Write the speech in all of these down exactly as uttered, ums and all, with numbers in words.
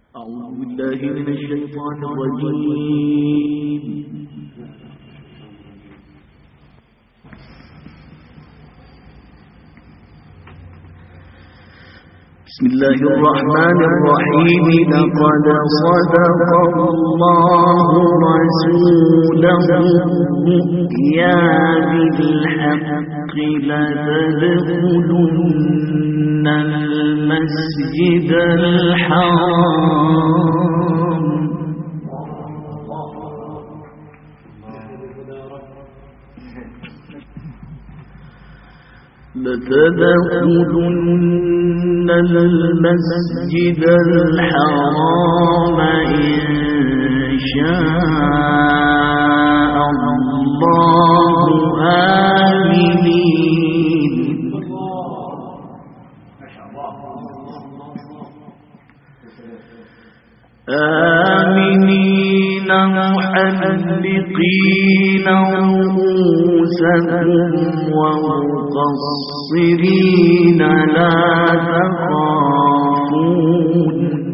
أعوذ بالله من الشيطان الرجيم. بسم الله الرحمن الرحيم. لقد صدق الله رسوله الرؤيا بالحق لتدخلن المسجد الحرام لتدخلن المسجد الحرام إن شاء الله آمنين آمنين محلقين رؤوسكم ومقصرين لا تخافون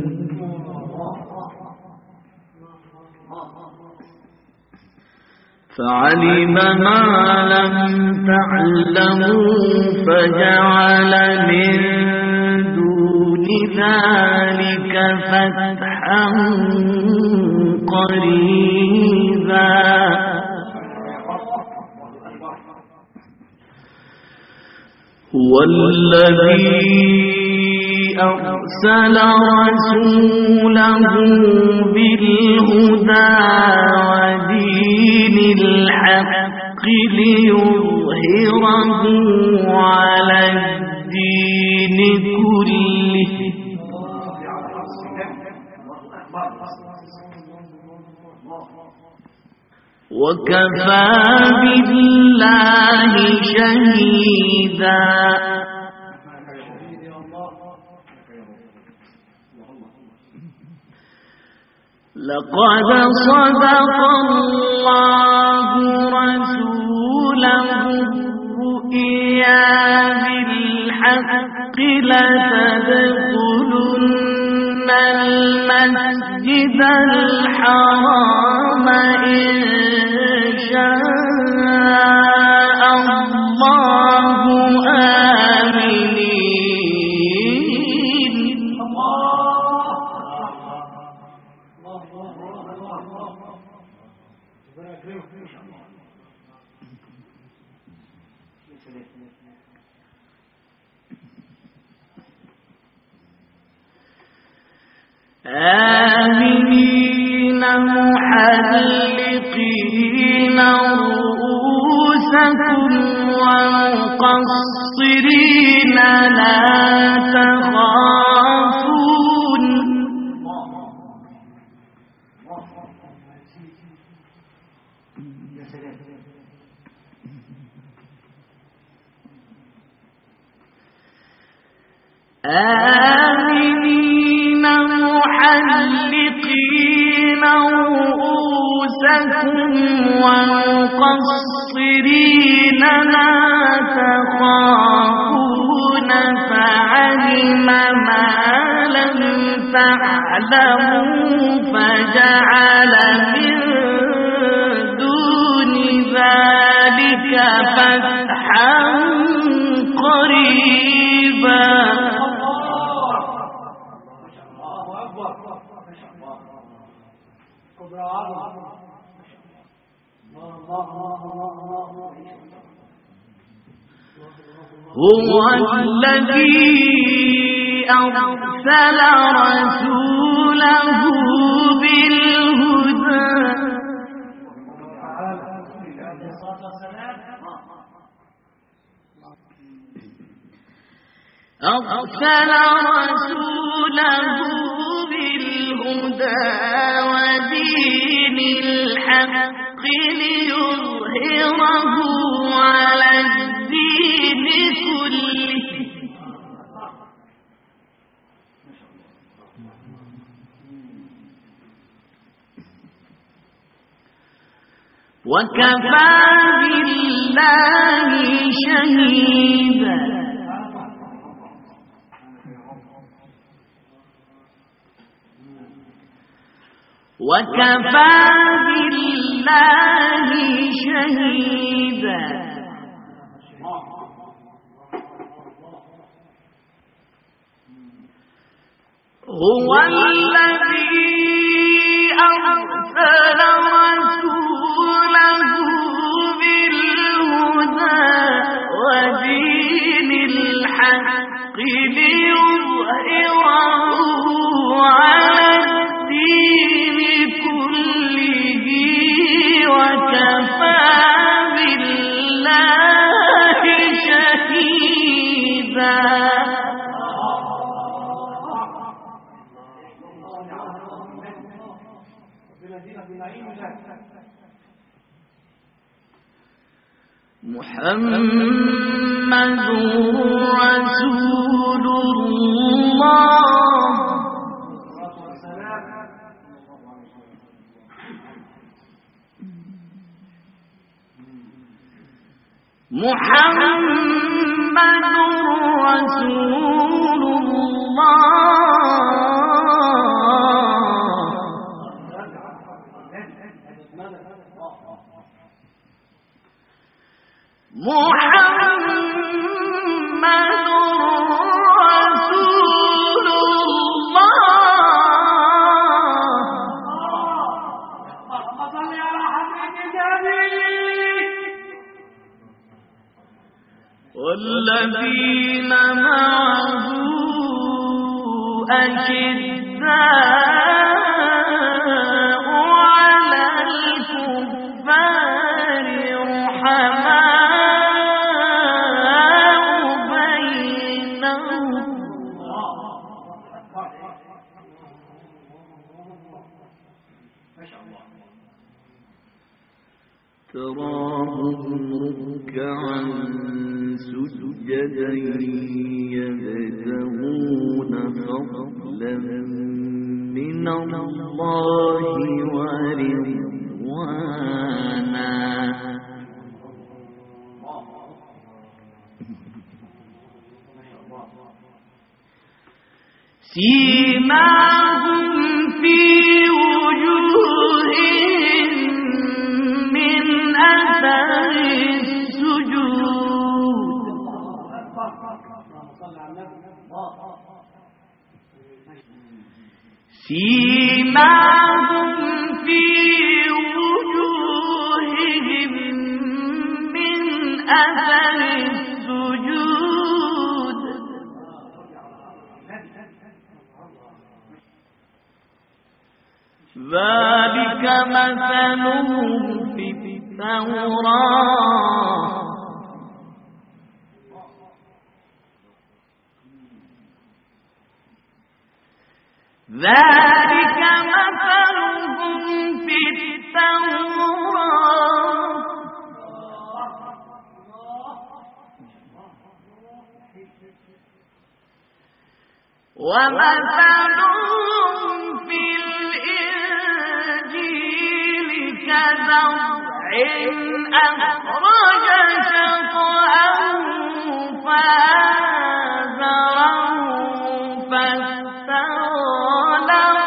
فعلم ما لم تعلموا فجعل من دون ذلك فتحا قريبا هو الذي أرسل رسوله بالهدى ودين الحق ليظهره على الدين كله وكفى بالله شهيدا. لقد صدق الله رسوله الرؤيا بالحق لتدخلن المسجد الحرام إن شاء الله آمنين آمنين محلقين رؤوسكم ومقصرين لا تخافون آمنين محلقين رؤوسكم ومقصرين لا تخافون فعلم ما لم تعلموا فجعل من دون ذلك فتحا قريبا هو الذي أرسل رسوله بالهدى أرسل رسوله بالهدى ودين الحق ليظهره على الدين كله وكفى بالله شهيدا. وكفى بالله شهيدا هو الذي أرسل رسوله بالهدى ودين الحق ليظهره على الدين كله وكفى بالله شهيدا محمد رسول الله محمد رسول محمد رسول الله والذين معه أشداء على الكفار رحماء بينهم تراهم ركعا سجدا يبتغون فضلا من الله ورضوانا سيماهم في وجوههم من أثر السجود سيماهم في وجوههم من أثر السجود ذلك مثلهم في التوراة ذلك مثلهم في التوراة ومثلهم في الإنجيل كزرع أخرج شطأه فآزره فاستغلظ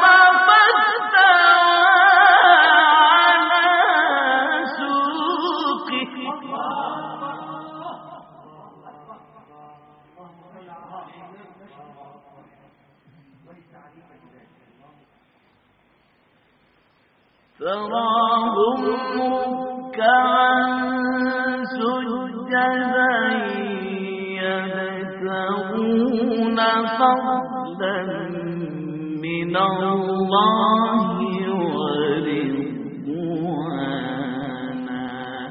تراهم ركعا سجدا يبتغون فضلا من الله ورضوانا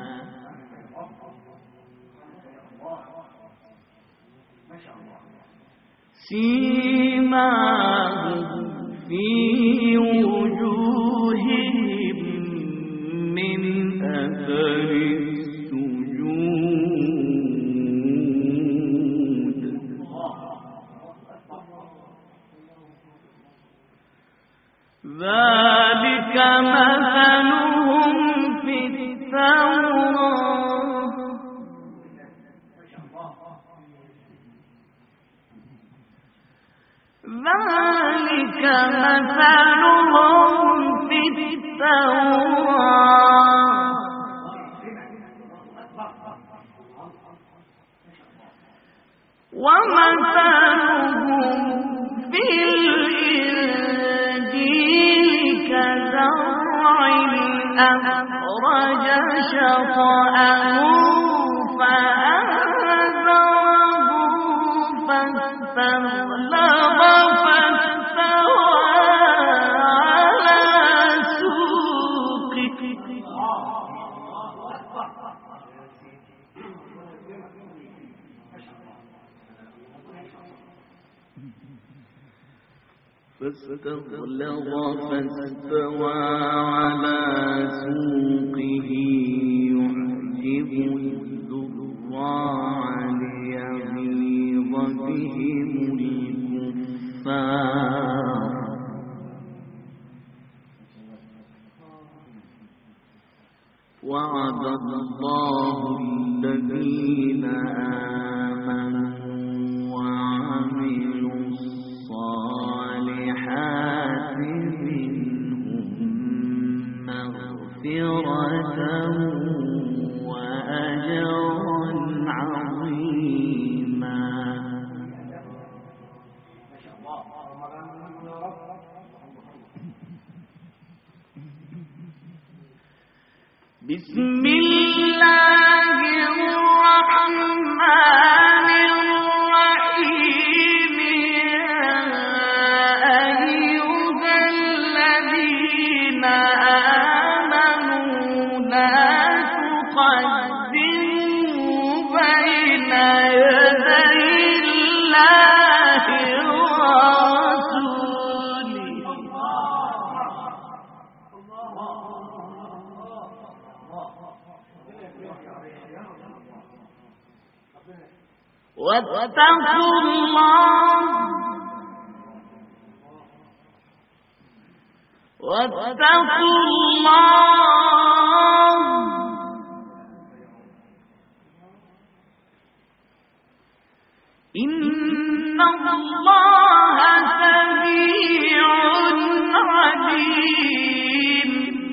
سيماهم في وجوههم من أثر السجود ذلك مثلهم في التوراة ذلك مثلهم في سواء ومثلهم في الإنجيل كزرع أخرج شطأه فآزره فاستغلظ فاستوى على سوقه فاستغلظ فاستوى على سوقه يعجب الزراع ليغيظ بهم الكفار وعد الله الذين آمنوا وعملوا الصالحات منهم مغفرة وأجرا عظيما. بسم الله الرحمن الرحيم. يا أيها الذين آمنوا لا تقدموا بين يدي الله ورسوله واتقوا الله واتقوا الله إن الله سميع عليم.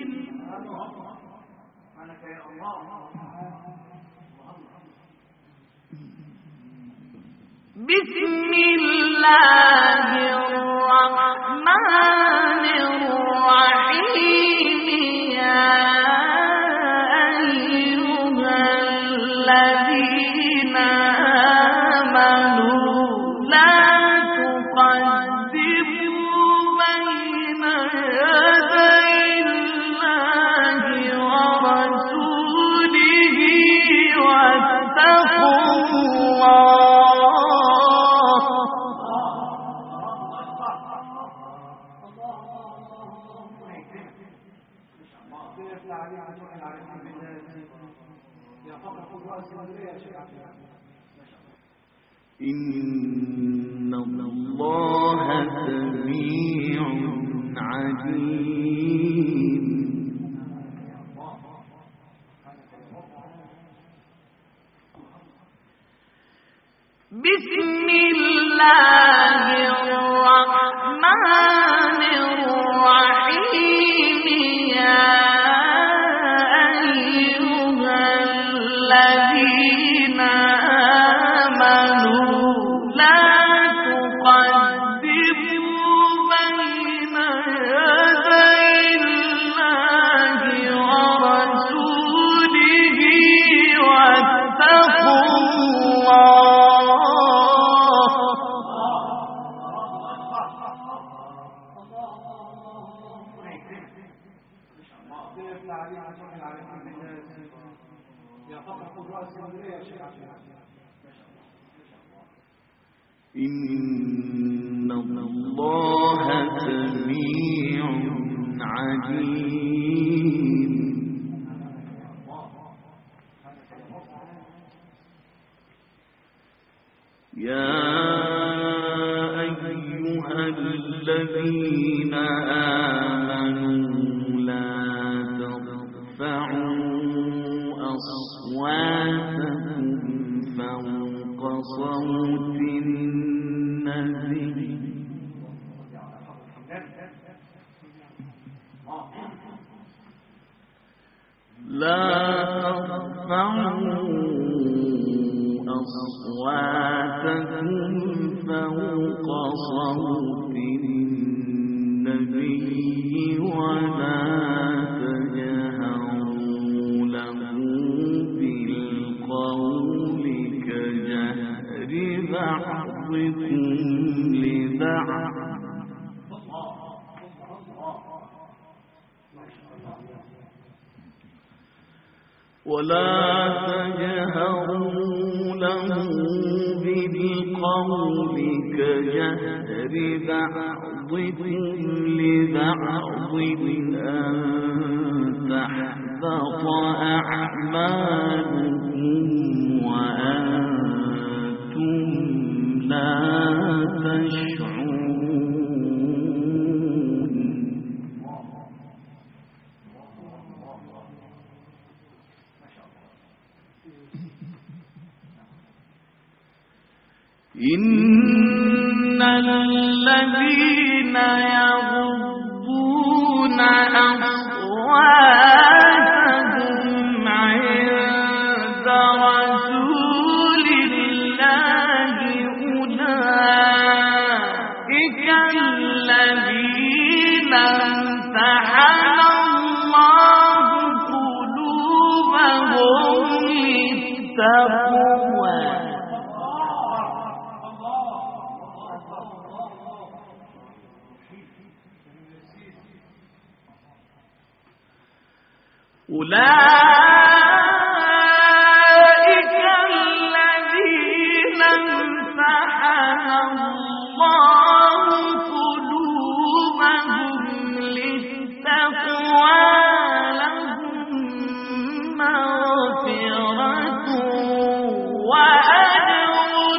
بسم الله الرحمن الرحيم. يا أيها الذين آمنوا لا تقدموا بين يدي الله ورسوله واتقوا الله إن الله سميع عليم. بسم الله الرحمن الرحيم. يا أيها الذين آمنوا لا تقدموا بين يدي الله ورسوله واتقوا الله إن الله سميع عليم. يا أيها الذين آمنوا لا ترفعوا أصواتكم فوق صوت النبي أصواتكم فوق صوت النبي ولا تجهروا له بالقول كجهر بعضكم لبعض ولا تجهروا له بالقول كجهر بعضكم لبعض أن تحبط أعمالكم وأنتم لا تشعرون. إن الذين يغضون أصواتهم عند رسول الله أولئك الذين امتحن الله قلوبهم للتقوى أولئك الذين امتحن الله قلوبهم للتقوى لهم مغفرة وأجر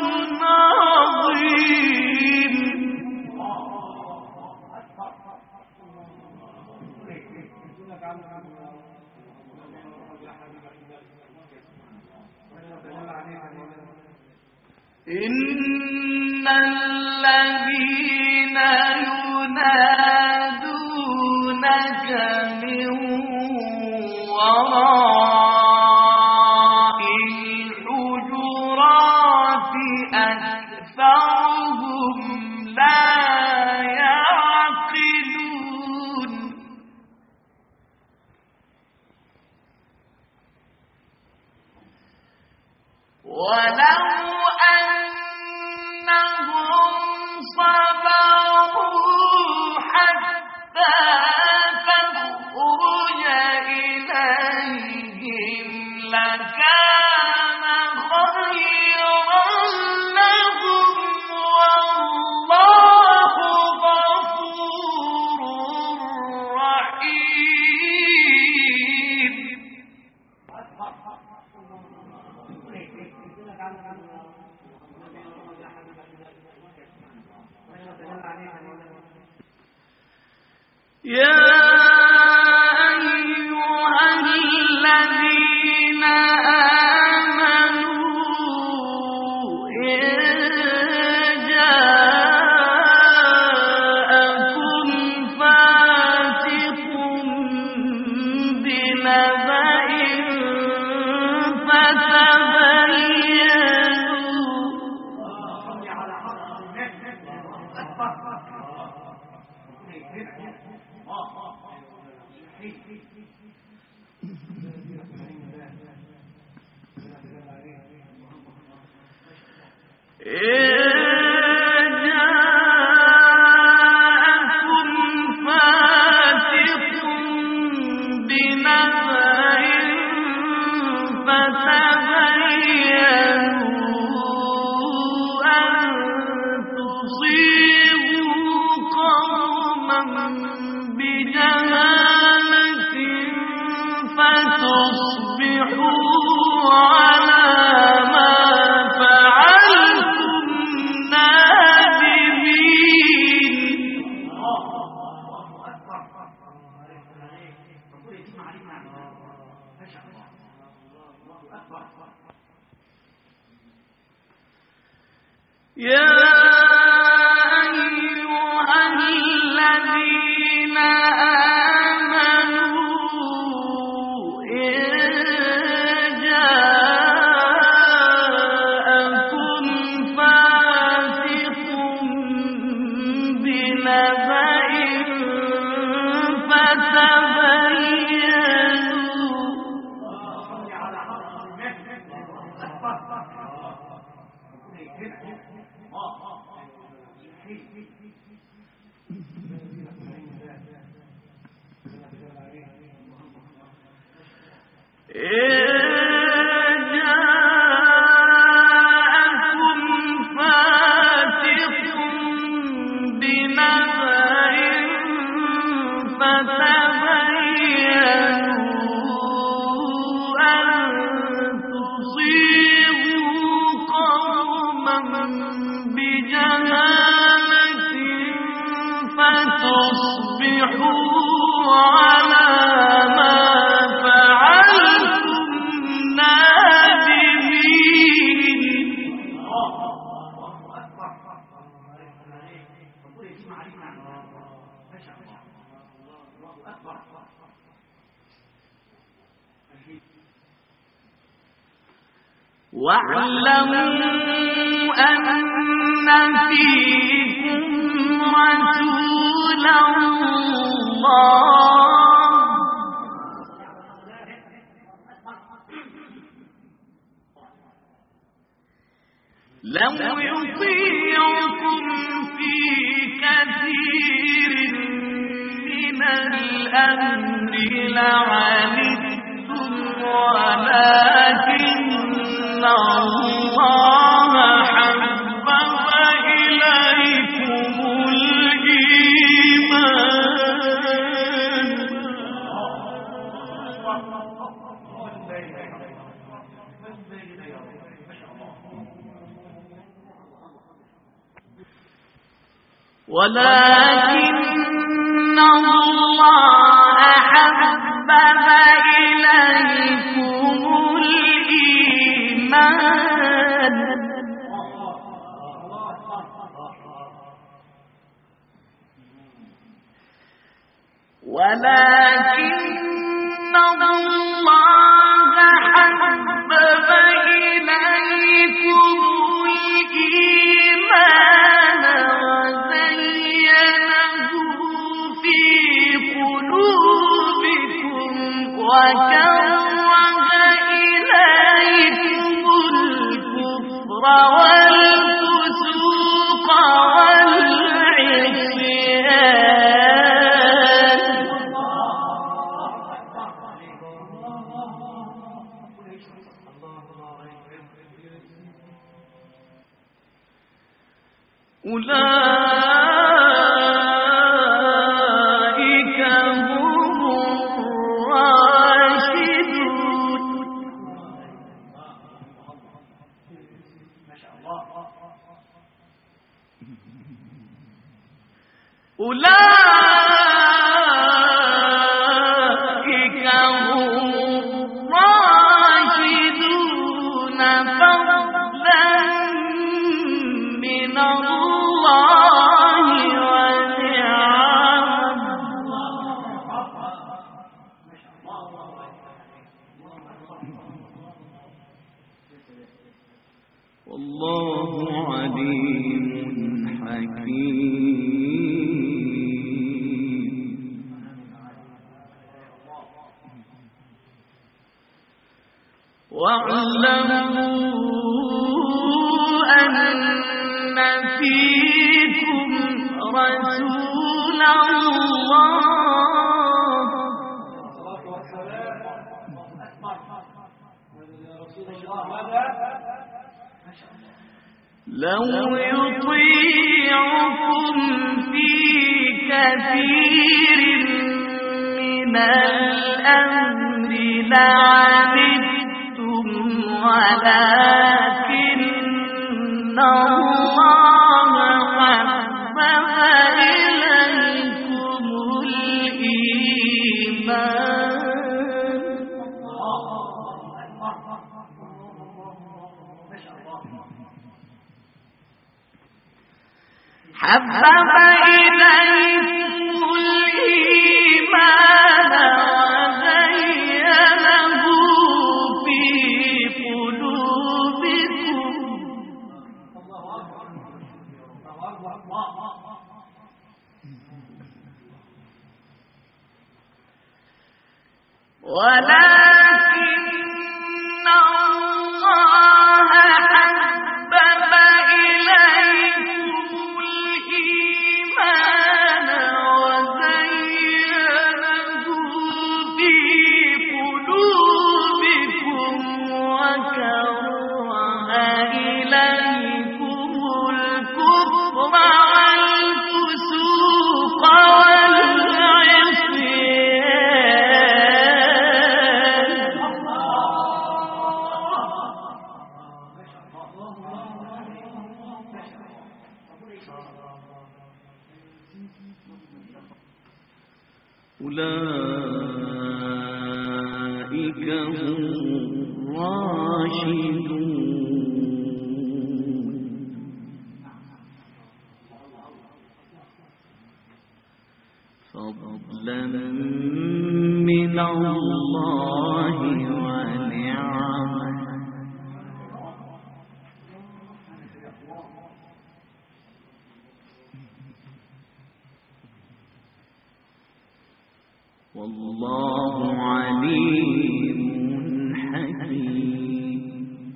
عظيم. إن الذين ينادونك من وراء الحجرات أكثرهم لا يعقلون. ولو أنهم صبروا حتى تخرج إليهم لكان خيرا لهم والله غفور رحيم. يا أيها الذين آمنوا إن جاءكم فاسق بنبأ يا أيها الذين آمنوا إن جاءكم واعلموا أن فيكم رسول الله لو يطيعكم في كثير من الأمر لعنتم ولكن الله حبب إليكم الإيمان ولكن الله حبب إليكم الإيمان ولكن الله حبب إليكم الإيمان وزينه في قلوبكم وكره إليكم الكفر والفسوق والعصيان أولئك هم الراشدون أولئك هم الراشدون فضلا من الله ونعمة والله عليم حكيم واعلموا أن فيكم رسول الله لو يطيعكم في كثير من الأمر لعنتم ولكن الله حبب إليكم الإيمان حبب إليكم الإيمان وزينه في قلوبكم ولكن الله حبب إليكم الإيمان وزينه في قلوبكم وكره إليكم الكفر والفسوق أولئك هم الراشدون فضلا من الله ونعمة والله عليم حكيم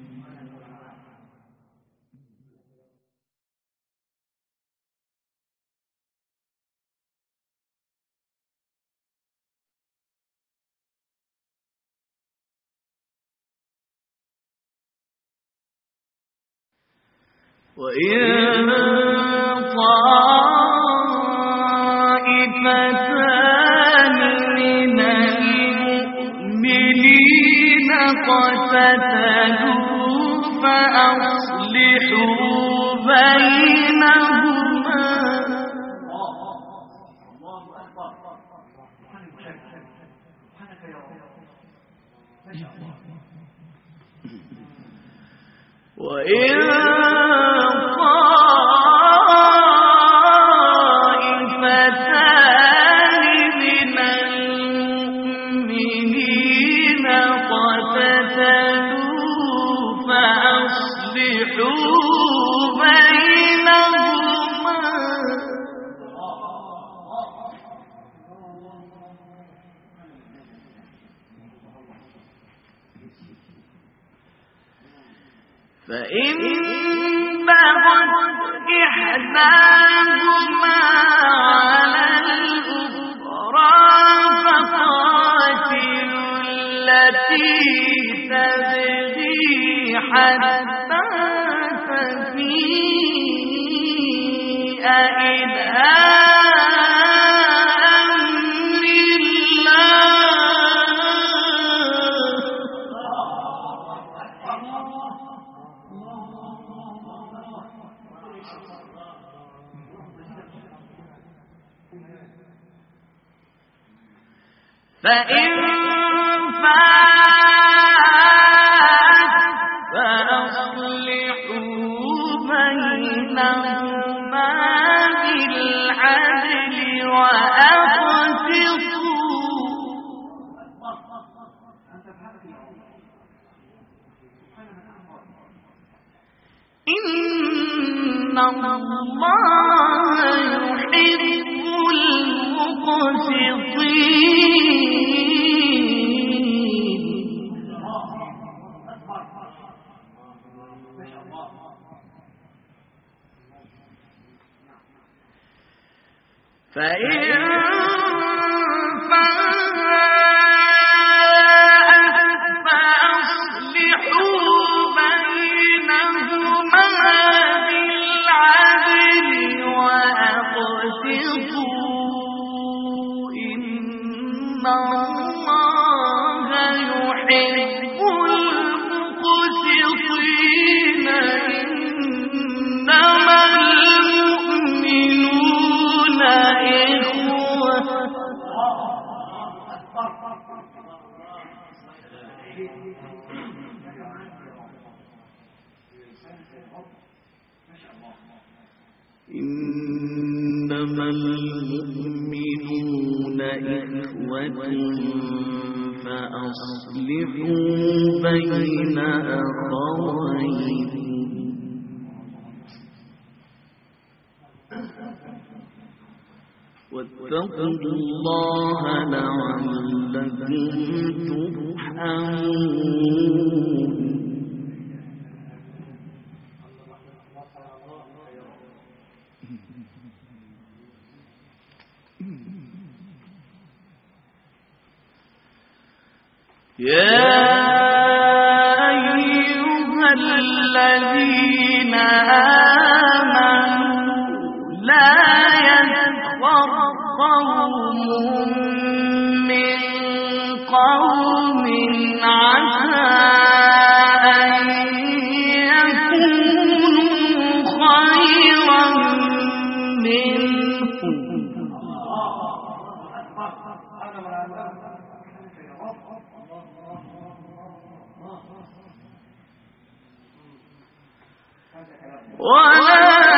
وإن طائفتان من المؤمنين اقتتلوا فأصلحوا بينهما وإن فإن بغت إحداهما على الأخرى فقاتلوا التي تبغي حتى تفيء إلى أمر فإن فاءت فأصلحوا بينهما بالعدل وأقسطوا إن الله يحب المقسطين فإن فاءت فأصلحوا بينهما بالعدل وأقسطوا إن الله يحب المقسطين إنما المؤمنون إخوة إنما المؤمنون إخوة فأصلحوا بين أخويكم واتقوا الله لعلكم ترحمون. يا أيها الذين آمنوا لا يسخر قوم من قوم عسى أن يكونوا خيرا منهم ولا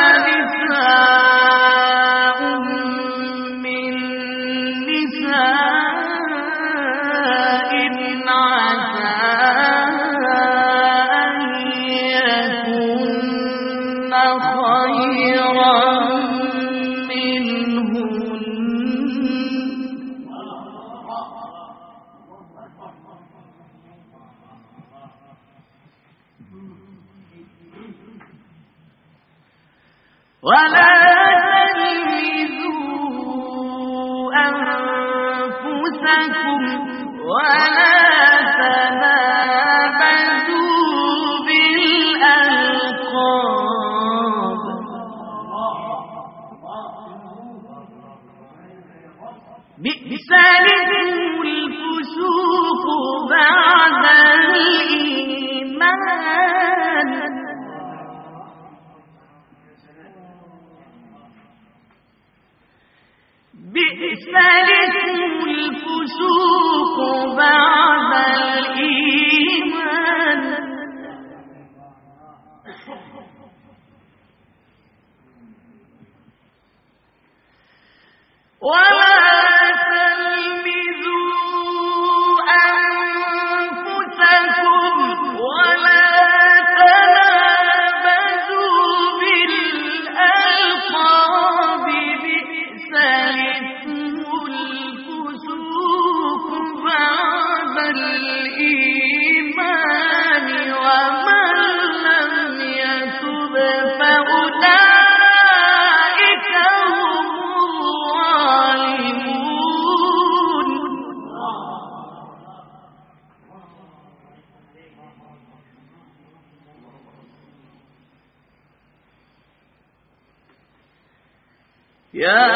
نساء من نساء عسى أن يكن خيرا منهن ولا تلمزوا أنفسكم ولا تنابزوا بالألقاب بئس الاسم الفسوق بعد الإيمان بئس الاسم الفسوق بعد الإيمان ولا تلمزوا أنفسكم ولا تنابزوا بالألقاب بئس الاسم الفسوق بعد الإيمان ومن لم يتب فأولئك هم الظالمون. يا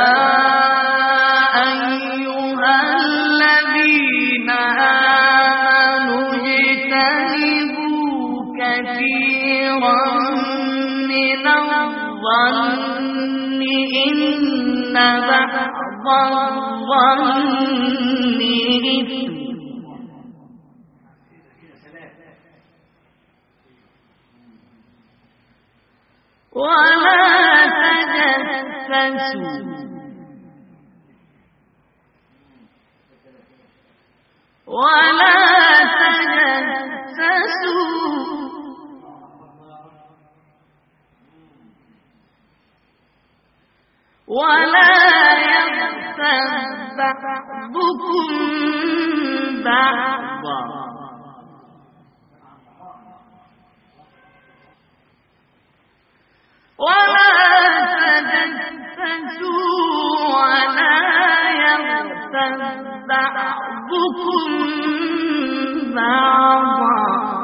أيها الذين آمنوا اجتنبوا كثيرا من الظن إن بعض الظن إثم ولا تجسسوا ولا تجسسوا ولا يغتب بعضكم بعضا ولا تجسسوا ولا يغتب بعضكم بعضا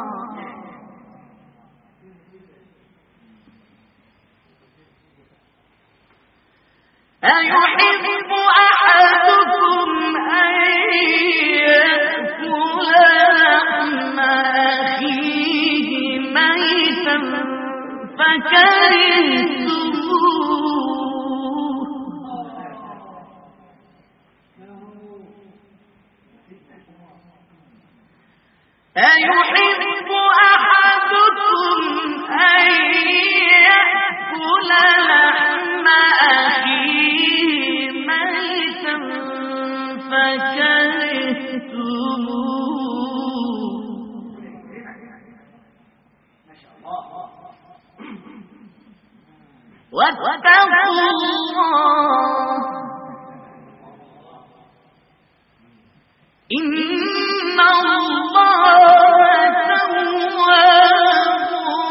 أيحب أحدكم أن يأكل لحم أخيه ميتا فكرهتموه أيحب أحدكم أن يأكل لحم أخيه ميتا فكرهتموه واتقوا الله إن الله تواب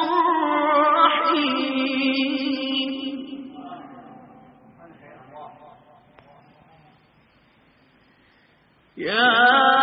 رحيم. يا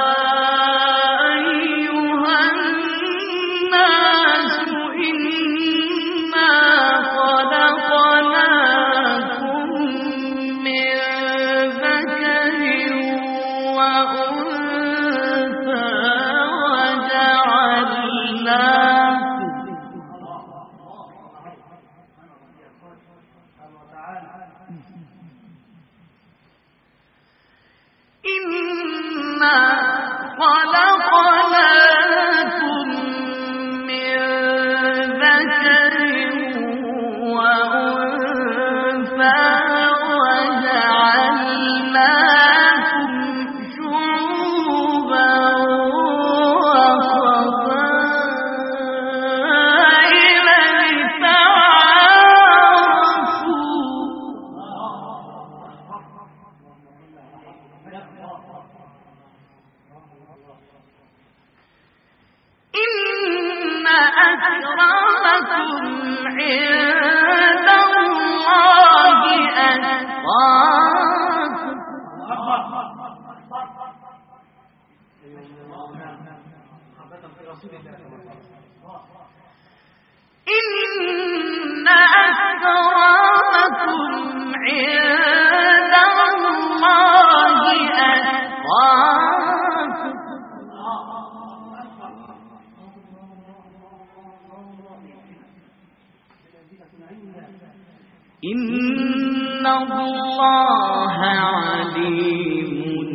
إن الله عليم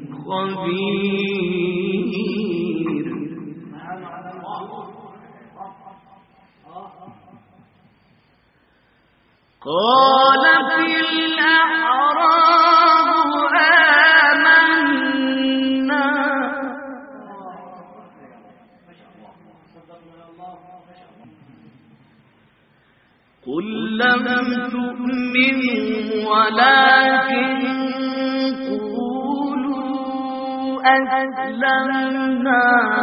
خبير. قالت الأعراب آمنا قل لم تؤمنوا ولكن قولوا أسلمنا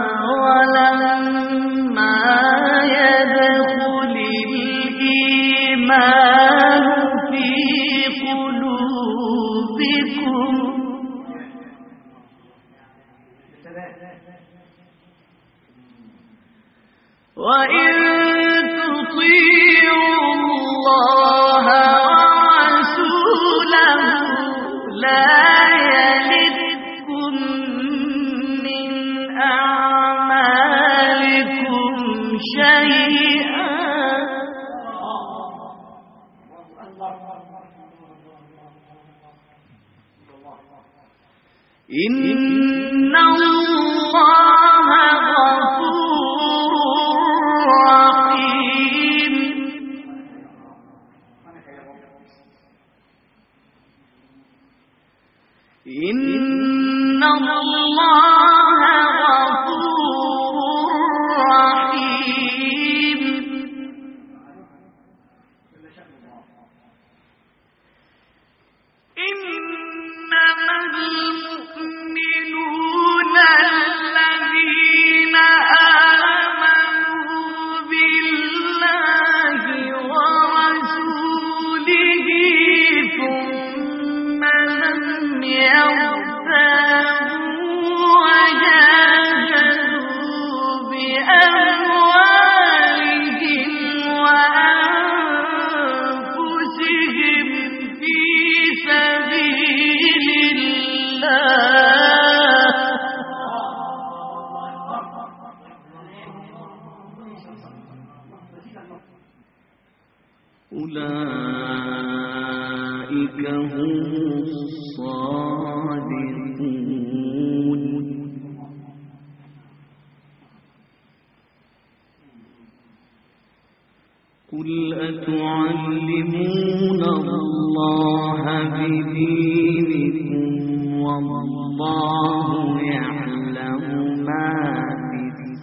ولما يدخل الإيمان في قلوبكم وإن تطيعوا الله ورسوله لا يلدكم من أعمالكم شيئا إن الله غفور رحيم. إن الله غفور رحيم. إنما المؤمنون الذين آمنوا بالله ورسوله ثم لم يرتابوا وجاهدوا بأموالهم وأنفسهم في سبيل الله أولئك هم الصادقون. قل أتعلمون الله بدينكم والله يعلم ما في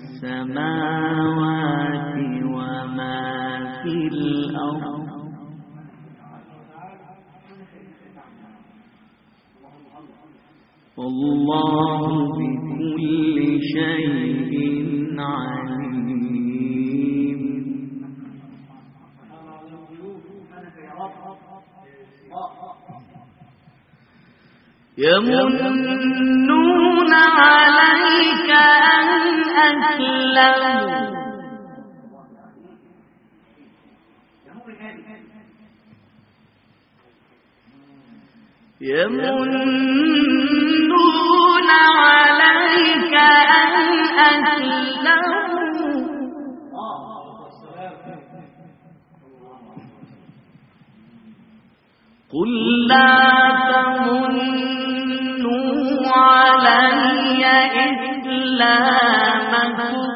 السماوات وما في الأرض والله بكل شيء عليم. يمنون عليك أن أسلموا يمنون عليك أن أسلموا قل لا تمنوا علي إسلامكم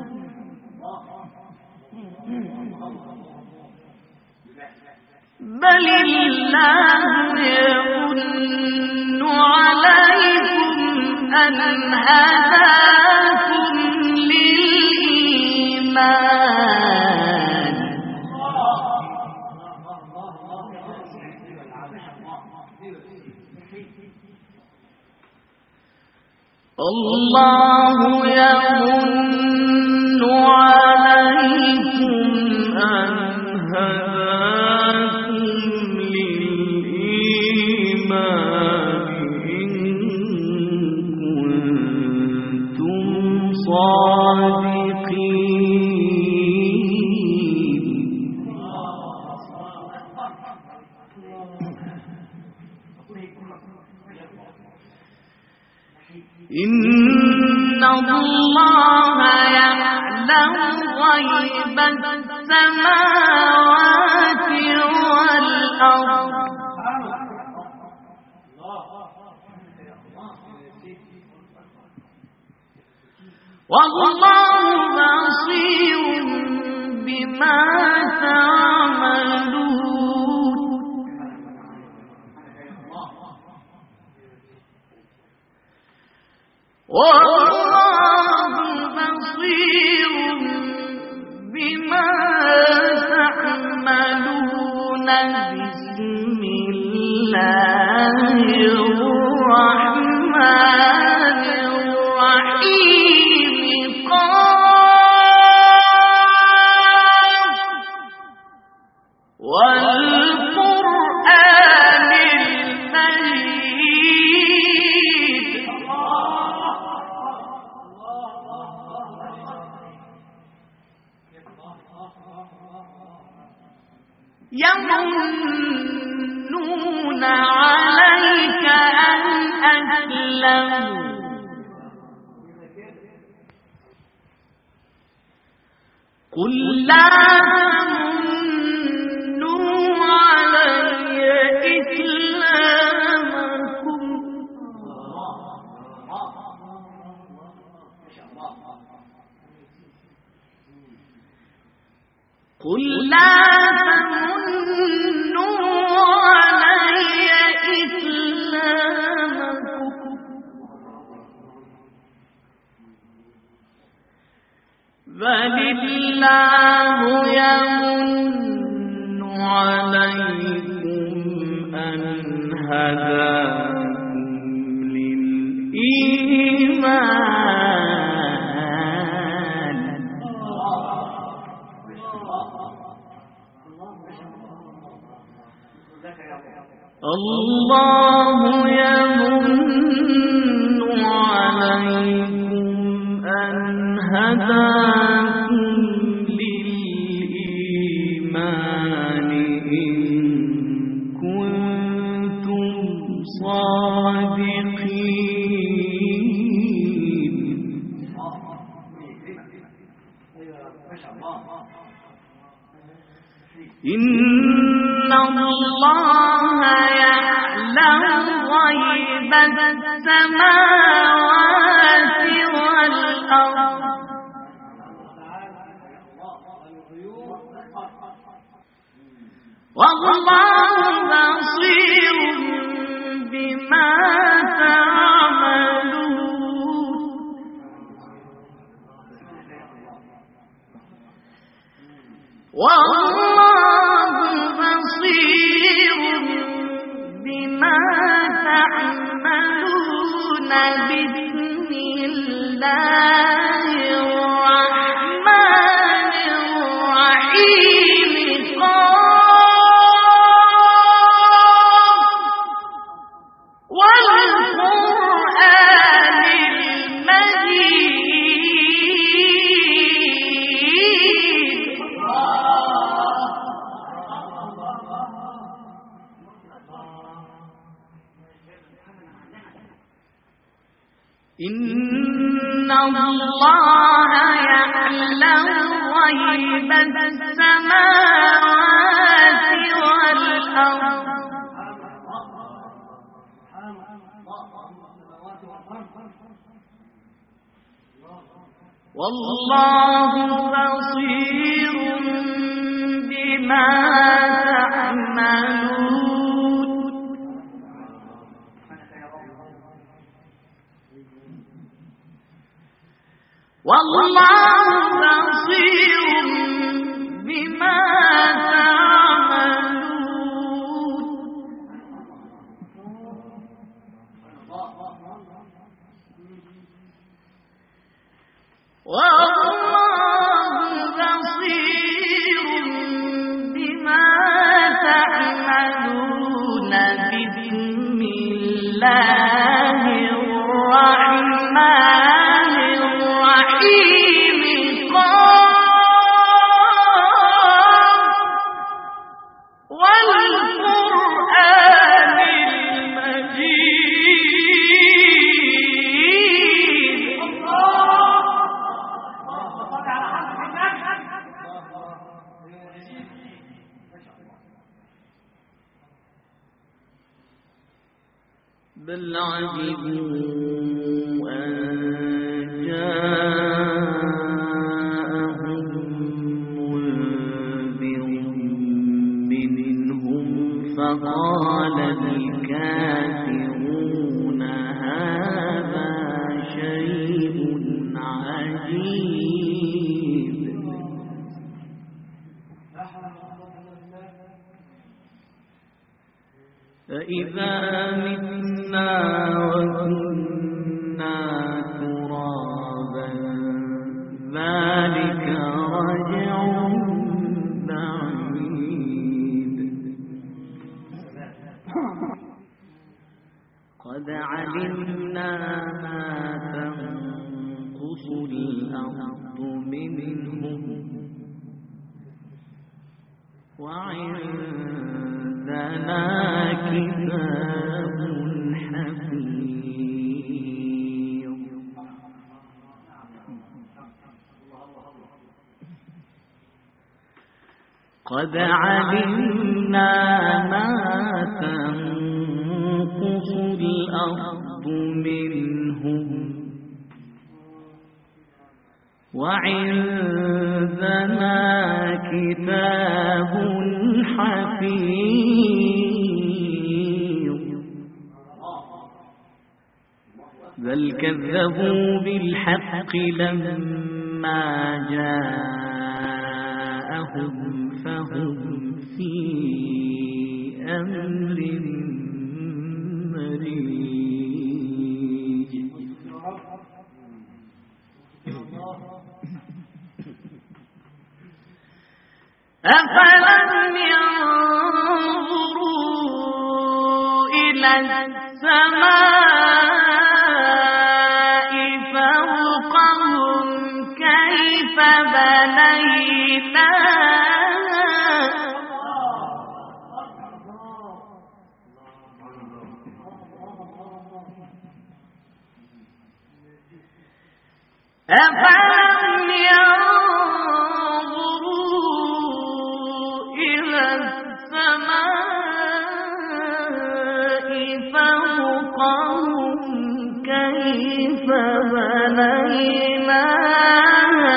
بل الله يمن عليكم أن هداكم للإيمان الله يمن عليكم أن هداكم للإيمان إن كنتم صادقين. إن الله يعلم غيب السماوات والأرض والله بصير بما تعملون. والله بصير بما تعملون. بسم الله الرحمن الرحيم. قاف والقرآن المجيد. يمنون عليك أن أسلموا قل لا تمنوا علي إسلامكم قل لا تمنوا علي إسلامكم بل الله يمن عليكم أن هداكم للإيمان. الله يمن عليكم أن هداكم للإيمان إن كنتم صادقين. إن الله يعلم غيب السماوات والأرض والله بصير بما تعملون. والله بصير بما تعملون. بسم الله الرحمن الرحيم قاف والقرآن المجيد إن الله يعلم غيب السماوات والأرض والله بصير بما تعملون والله بصير بما تعملون والله بصير بما تعملون بسم الله الرحمن الرحيم قاف والقرآن المجيد بل عجبوا أن جاءهم منذر منهم فقال الكافرون هذا شيء عجيب فإذا متنا وكنا ترابا ذلك رجع بعيد قد علمنا ما تنقص الأرض منهم وعندنا كتاب حفيظ قد علمنا ما تنقص الأرض منهم وعندنا كتاب حفيظ بل كذبوا بالحق لما جاءهم فهم في أمر مريج أفلم ينظروا إلى السماء فوقهم كيف بنيناها أفلم ينظروا إلى السماء فوقهم كيف بنيناها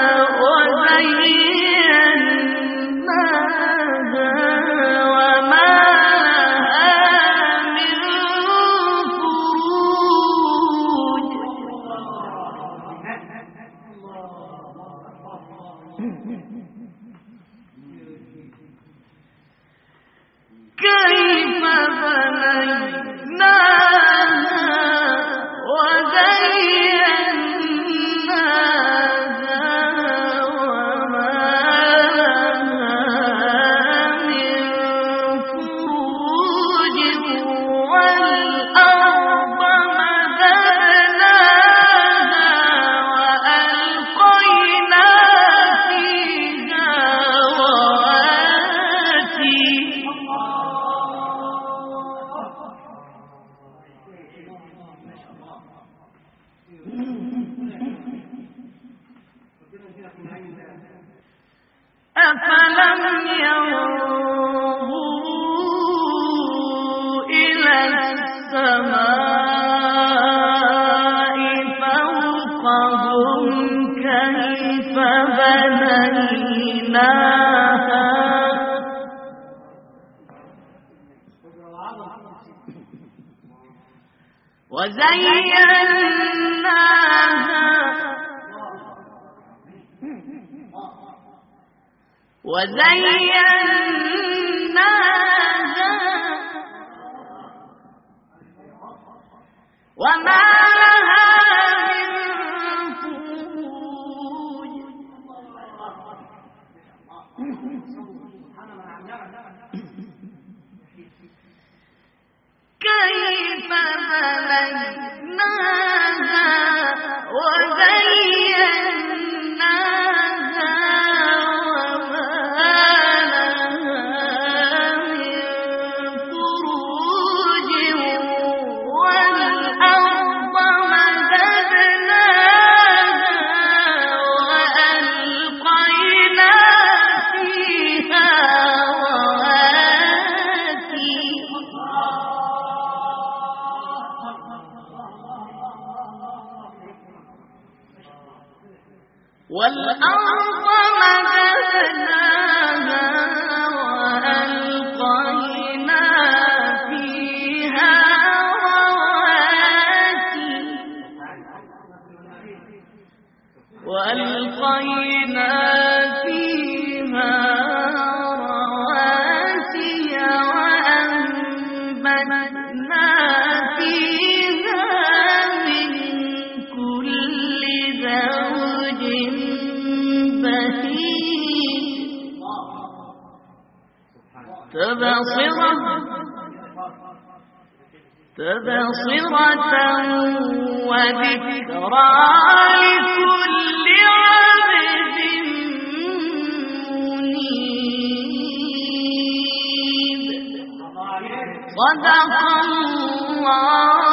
وزيناها وما لها من فروج السماء فوقهم كيف بنيناها وزيناها وزيناها وما لها من فروج كيف بنيناها وزيناها وما لها من فروج والأرض مددناها وألقينا فيها رواسي والأرض مددناها وألقينا فيها رواسي وألقينا فيها رواسي وأنبتنا فيها من كل زوج تبصرة تبصرة وذكرى لكل عبد منيب صدق الله